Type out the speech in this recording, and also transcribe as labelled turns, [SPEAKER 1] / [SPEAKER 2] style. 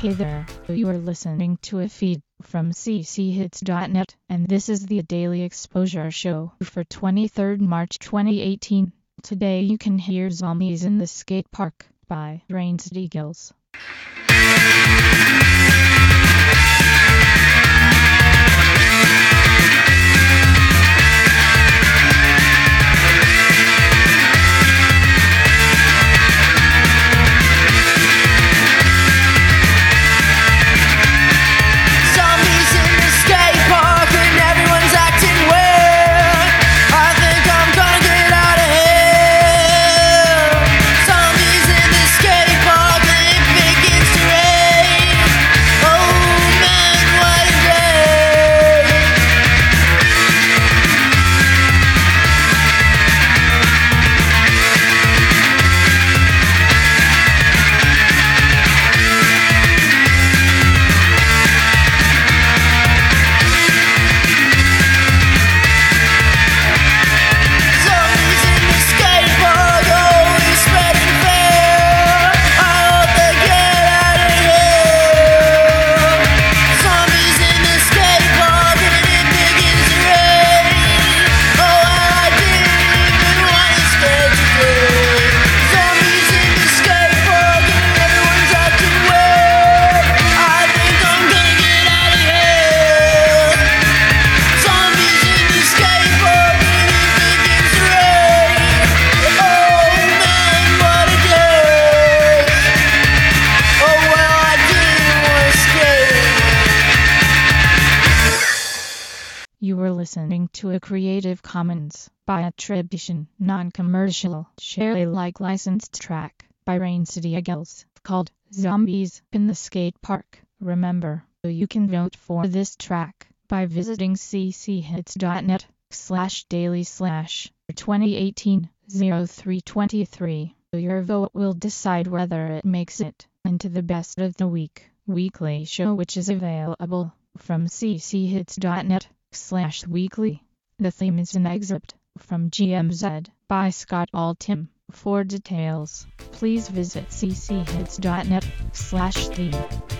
[SPEAKER 1] Hey there, you are listening to a feed from cchits.net, and this is the Daily Exposure Show for 23rd March 2018. Today you can hear Zombies in the Skate Park by Rancid Eagles. You were listening to a Creative Commons by attribution, non-commercial, share Alike licensed track by Rancid Eagles called Zombies in the Skate Park. Remember, you can vote for this track by visiting cchits.net/daily/2018-0323. Your vote will decide whether it makes it into the Best of the Week weekly show, which is available from cchits.net/weekly. The theme is an excerpt from GMZ by Scott Altham. For details, please visit cchits.net/theme.